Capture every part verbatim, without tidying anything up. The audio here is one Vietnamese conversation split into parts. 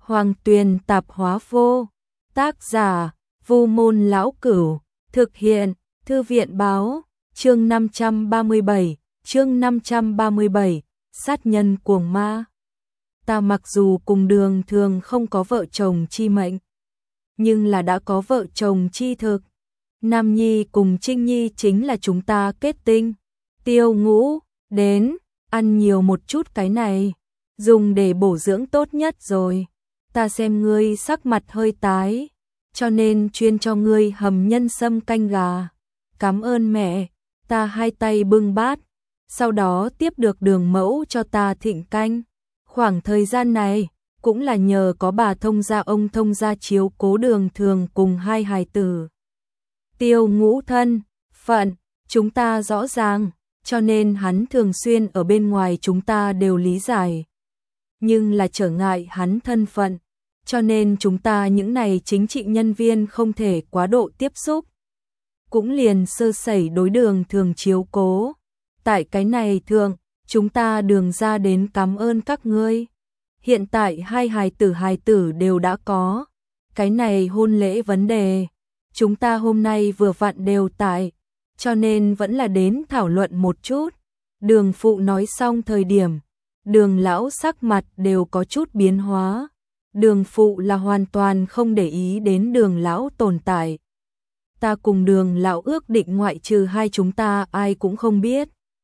Hoàng Tuyền Tạp Hóa Vô. Tác giả: Vu Môn Lão Cửu. Thực hiện: Thư viện báo. Chương năm trăm ba mươi bảy. Chương năm trăm ba mươi bảy. Sát nhân cuồng ma. Ta mặc dù cùng Đường Thường không có vợ chồng chi mệnh, nhưng là đã có vợ chồng chi thực. Nam Nhi cùng Trinh Nhi chính là chúng ta kết tinh. Tiêu Ngũ, đến, ăn nhiều một chút cái này, dùng để bổ dưỡng tốt nhất rồi. Ta xem ngươi sắc mặt hơi tái, cho nên chuyên cho ngươi hầm nhân sâm canh gà. Cảm ơn mẹ. Ta hai tay bưng bát, sau đó tiếp được Đường mẫu cho ta thịnh canh. Khoảng thời gian này, cũng là nhờ có bà thông gia ông thông gia chiếu cố Đường Thường cùng hai hài tử. Tiêu Ngũ thân phận chúng ta rõ ràng, cho nên hắn thường xuyên ở bên ngoài chúng ta đều lý giải. Nhưng là trở ngại hắn thân phận, cho nên chúng ta những này chính trị nhân viên không thể quá độ tiếp xúc. Cũng liền sơ sẩy đối Đường Thường chiếu cố. Tại cái này thường, chúng ta Đường ra đến cảm ơn các ngươi. Hiện tại hai hài tử hài tử đều đã có. Cái này hôn lễ vấn đề, chúng ta hôm nay vừa vặn đều tại, cho nên vẫn là đến thảo luận một chút. Đường phụ nói xong thời điểm, Đường lão sắc mặt đều có chút biến hóa. Đường phụ là hoàn toàn không để ý đến Đường lão tồn tại. Ta cùng Đường lão ước định ngoại trừ hai chúng ta ai cũng không biết.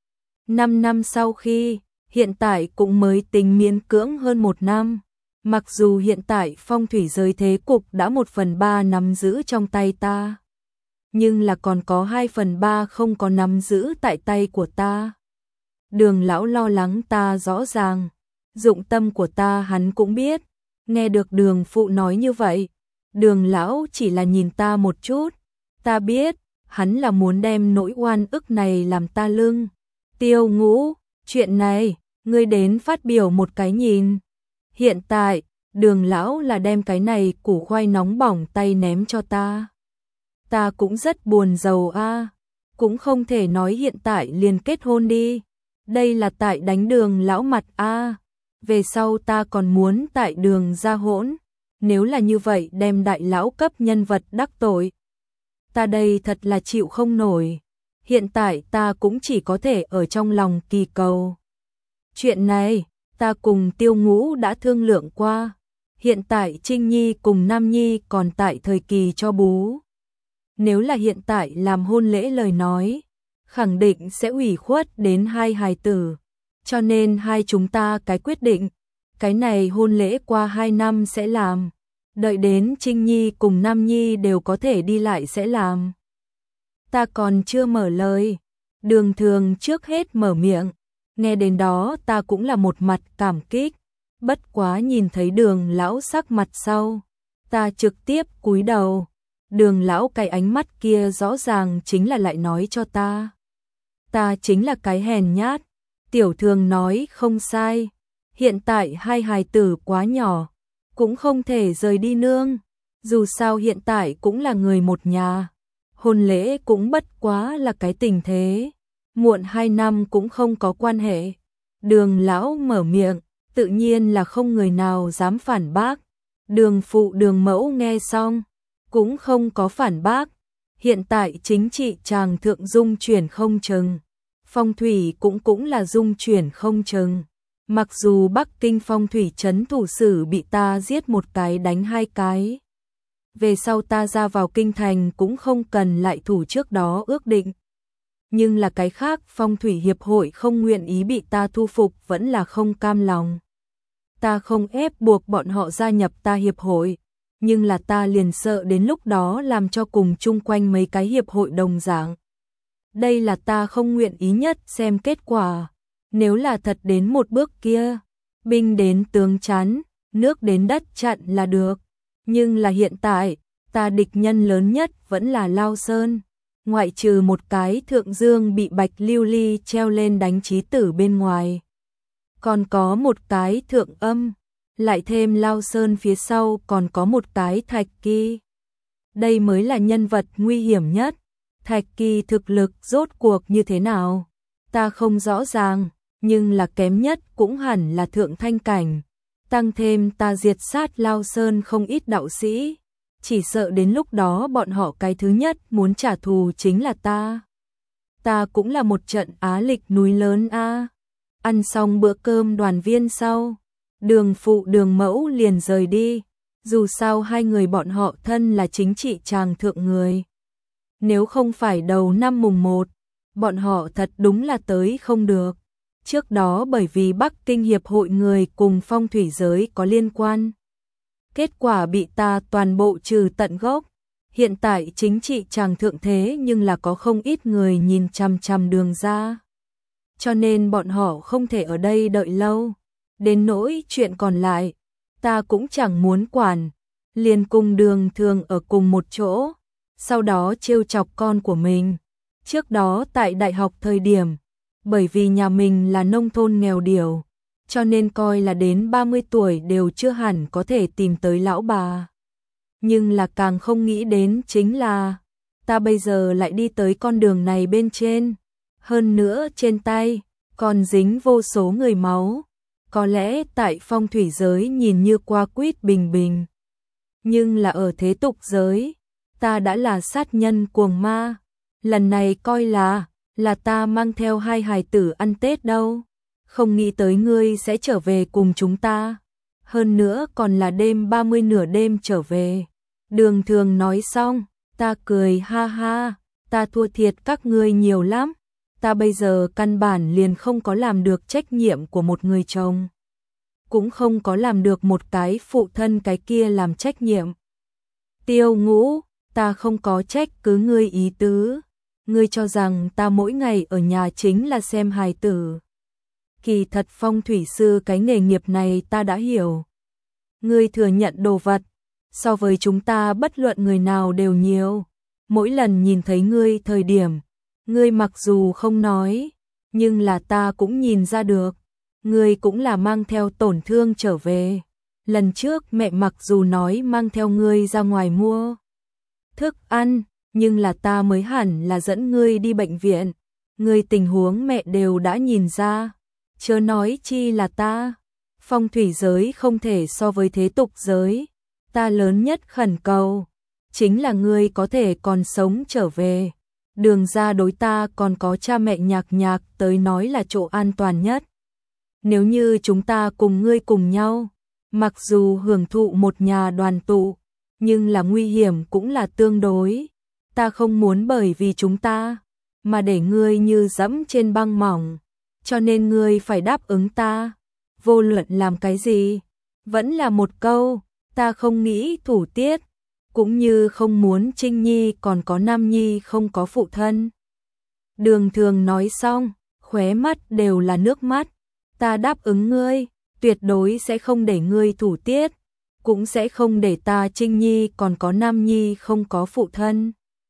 Năm năm sau khi, hiện tại cũng mới tính miễn cưỡng hơn một năm. Mặc dù hiện tại phong thủy giới thế cục đã một phần ba nắm giữ trong tay ta, nhưng là còn có hai phần ba không có nắm giữ tại tay của ta. Đường lão lo lắng ta rõ ràng, dụng tâm của ta hắn cũng biết. Nghe được Đường phụ nói như vậy, Đường lão chỉ là nhìn ta một chút. Ta biết, hắn là muốn đem nỗi oan ức này làm ta lưng. Tiêu Ngũ, chuyện này, ngươi đến phát biểu một cái nhìn. Hiện tại, Đường lão là đem cái này củ khoai nóng bỏng tay ném cho ta. Ta cũng rất buồn rầu a, à. Cũng không thể nói hiện tại liền kết hôn đi. Đây là tại đánh Đường lão mặt a. À. Về sau ta còn muốn tại Đường ra hỗn. Nếu là như vậy đem đại lão cấp nhân vật đắc tội, ta đây thật là chịu không nổi. Hiện tại ta cũng chỉ có thể ở trong lòng kỳ cầu. Chuyện này, ta cùng Tiêu Ngũ đã thương lượng qua. Hiện tại Trinh Nhi cùng Nam Nhi còn tại thời kỳ cho bú. Nếu là hiện tại làm hôn lễ lời nói, khẳng định sẽ ủy khuất đến hai hài tử. Cho nên hai chúng ta cái quyết định, cái này hôn lễ qua hai năm sẽ làm. Đợi đến Trinh Nhi cùng Nam Nhi đều có thể đi lại sẽ làm. Ta còn chưa mở lời, Đường Thường trước hết mở miệng. Nghe đến đó ta cũng là một mặt cảm kích. Bất quá nhìn thấy Đường lão sắc mặt sau, ta trực tiếp cúi đầu. Đường lão cái ánh mắt kia rõ ràng chính là lại nói cho ta, ta chính là cái hèn nhát. Tiểu Thường nói không sai, hiện tại hai hài tử quá nhỏ, cũng không thể rời đi nương. Dù sao hiện tại cũng là người một nhà, hôn lễ cũng bất quá là cái tình thế, muộn hai năm cũng không có quan hệ. Đường lão mở miệng, tự nhiên là không người nào dám phản bác. Đường phụ Đường mẫu nghe xong, cũng không có phản bác. Hiện tại chính trị tràng thượng dung chuyển không chừng, phong thủy cũng cũng là dung chuyển không chừng. Mặc dù Bắc Kinh phong thủy trấn thủ sử bị ta giết một cái đánh hai cái, về sau ta ra vào kinh thành cũng không cần lại thủ trước đó ước định. Nhưng là cái khác phong thủy hiệp hội không nguyện ý bị ta thu phục vẫn là không cam lòng. Ta không ép buộc bọn họ gia nhập ta hiệp hội, nhưng là ta liền sợ đến lúc đó làm cho cùng chung quanh mấy cái hiệp hội đồng dạng. Đây là ta không nguyện ý nhất xem kết quả. Nếu là thật đến một bước kia, binh đến tướng chắn, nước đến đất chặn là được. Nhưng là hiện tại, ta địch nhân lớn nhất vẫn là Lao Sơn. Ngoại trừ một cái Thượng Dương bị Bạch Lưu Ly treo lên đánh chí tử bên ngoài, còn có một cái Thượng Âm, lại thêm Lao Sơn phía sau còn có một cái Thạch Kỳ. Đây mới là nhân vật nguy hiểm nhất. Thạch Kỳ thực lực rốt cuộc như thế nào, ta không rõ ràng, nhưng là kém nhất cũng hẳn là thượng thanh cảnh. Tăng thêm ta diệt sát Lao Sơn không ít đạo sĩ, chỉ sợ đến lúc đó bọn họ cái thứ nhất muốn trả thù chính là ta. Ta cũng là một trận á lịch núi lớn a. Ăn xong bữa cơm đoàn viên sau, Đường phụ Đường mẫu liền rời đi, dù sao hai người bọn họ thân là chính trị tràng thượng người. Nếu không phải đầu năm mùng một, bọn họ thật đúng là tới không được. Trước đó bởi vì Bắc Kinh Hiệp hội người cùng phong thủy giới có liên quan, kết quả bị ta toàn bộ trừ tận gốc. Hiện tại chính trị tràng thượng thế nhưng là có không ít người nhìn chằm chằm Đường ra. Cho nên bọn họ không thể ở đây đợi lâu. Đến nỗi chuyện còn lại, ta cũng chẳng muốn quản. Liền cùng Đường Thường ở cùng một chỗ, sau đó trêu chọc con của mình. Trước đó tại đại học thời điểm, bởi vì nhà mình là nông thôn nghèo điểu, cho nên coi là đến ba mươi tuổi đều chưa hẳn có thể tìm tới lão bà. Nhưng là càng không nghĩ đến chính là, ta bây giờ lại đi tới con đường này bên trên. Hơn nữa trên tay, còn dính vô số người máu. Có lẽ tại phong thủy giới nhìn như qua quýt bình bình. Nhưng là ở thế tục giới, ta đã là sát nhân cuồng ma. Lần này coi là, là ta mang theo hai hài tử ăn Tết đâu. Không nghĩ tới ngươi sẽ trở về cùng chúng ta. Hơn nữa còn là đêm ba mươi nửa đêm trở về. Đường Thường nói xong, ta cười ha ha, ta thua thiệt các ngươi nhiều lắm. Ta bây giờ căn bản liền không có làm được trách nhiệm của một người chồng. Cũng không có làm được một cái phụ thân cái kia làm trách nhiệm. Tiêu Ngũ, ta không có trách cứ ngươi ý tứ. Ngươi cho rằng ta mỗi ngày ở nhà chính là xem hài tử. Kỳ thật phong thủy sư cái nghề nghiệp này ta đã hiểu. Ngươi thừa nhận đồ vật, so với chúng ta bất luận người nào đều nhiều. Mỗi lần nhìn thấy ngươi thời điểm, ngươi mặc dù không nói, nhưng là ta cũng nhìn ra được. Ngươi cũng là mang theo tổn thương trở về. Lần trước mẹ mặc dù nói mang theo ngươi ra ngoài mua thức ăn, nhưng là ta mới hẳn là dẫn ngươi đi bệnh viện. Ngươi tình huống mẹ đều đã nhìn ra, chớ nói chi là ta. Phong thủy giới không thể so với thế tục giới. Ta lớn nhất khẩn cầu chính là ngươi có thể còn sống trở về. Đường ra đối ta còn có cha mẹ Nhạc Nhạc tới nói là chỗ an toàn nhất. Nếu như chúng ta cùng ngươi cùng nhau, mặc dù hưởng thụ một nhà đoàn tụ, nhưng là nguy hiểm cũng là tương đối. Ta không muốn bởi vì chúng ta mà để ngươi như dẫm trên băng mỏng, cho nên ngươi phải đáp ứng ta. Vô luận làm cái gì, vẫn là một câu, ta không nghĩ thủ tiết, cũng như không muốn Trinh Nhi còn có Nam Nhi không có phụ thân. Đường Thường nói xong, khóe mắt đều là nước mắt. Ta đáp ứng ngươi, tuyệt đối sẽ không để ngươi thủ tiết, cũng sẽ không để ta Trinh Nhi còn có Nam Nhi không có phụ thân.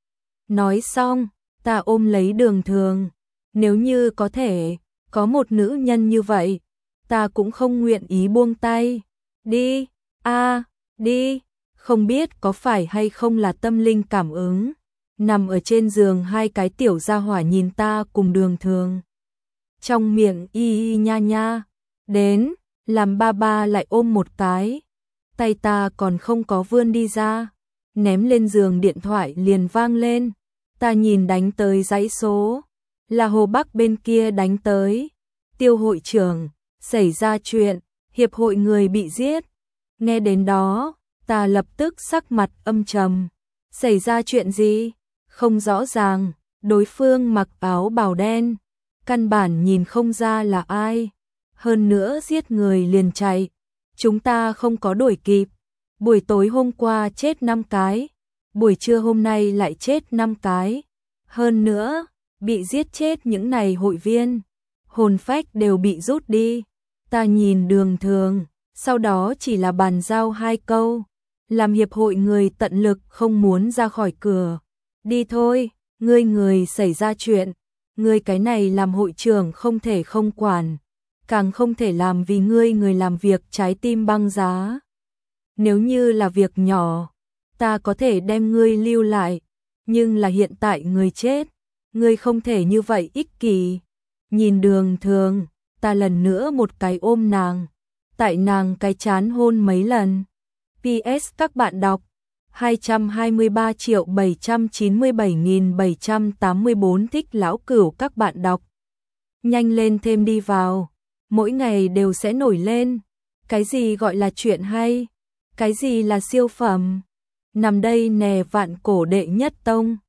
Nói xong, ta ôm lấy Đường Thường. Nếu như có thể, có một nữ nhân như vậy, ta cũng không nguyện ý buông tay. Đi, a, đi. Không biết có phải hay không là tâm linh cảm ứng. Nằm ở trên giường hai cái tiểu gia hỏa nhìn ta cùng Đường Thường. Trong miệng y y nha nha. Đến, làm ba ba lại ôm một cái. Tay ta còn không có vươn đi ra. Ném lên giường điện thoại liền vang lên. Ta nhìn đánh tới dãy số. Là Hồ Bắc bên kia đánh tới. Tiêu hội trưởng, xảy ra chuyện, hiệp hội người bị giết. Nghe đến đó, ta lập tức sắc mặt âm trầm. Xảy ra chuyện gì? Không rõ ràng, đối phương mặc áo bào đen, căn bản nhìn không ra là ai. Hơn nữa giết người liền chạy, chúng ta không có đuổi kịp. Buổi tối hôm qua chết năm cái, buổi trưa hôm nay lại chết năm cái. Hơn nữa, bị giết chết những này hội viên, hồn phách đều bị rút đi. Ta nhìn Đường Thường, sau đó chỉ là bàn giao hai câu, làm hiệp hội người tận lực không muốn ra khỏi cửa. Đi thôi, ngươi người xảy ra chuyện, ngươi cái này làm hội trưởng không thể không quản, càng không thể làm vì ngươi người làm việc trái tim băng giá. Nếu như là việc nhỏ, ta có thể đem ngươi lưu lại, nhưng là hiện tại người chết, ngươi không thể như vậy ích kỷ. Nhìn Đường Thường, ta lần nữa một cái ôm nàng. tại nàng cái chán hôn mấy lần. pê ét các bạn đọc hai trăm hai mươi ba triệu bảy trăm chín mươi bảy nghìn bảy trăm tám mươi bốn thích lão cửu các bạn đọc. Nhanh lên thêm đi vào, mỗi ngày đều sẽ nổi lên. Cái gì gọi là chuyện hay? Cái gì là siêu phẩm? Nằm đây nè vạn cổ đệ nhất tông.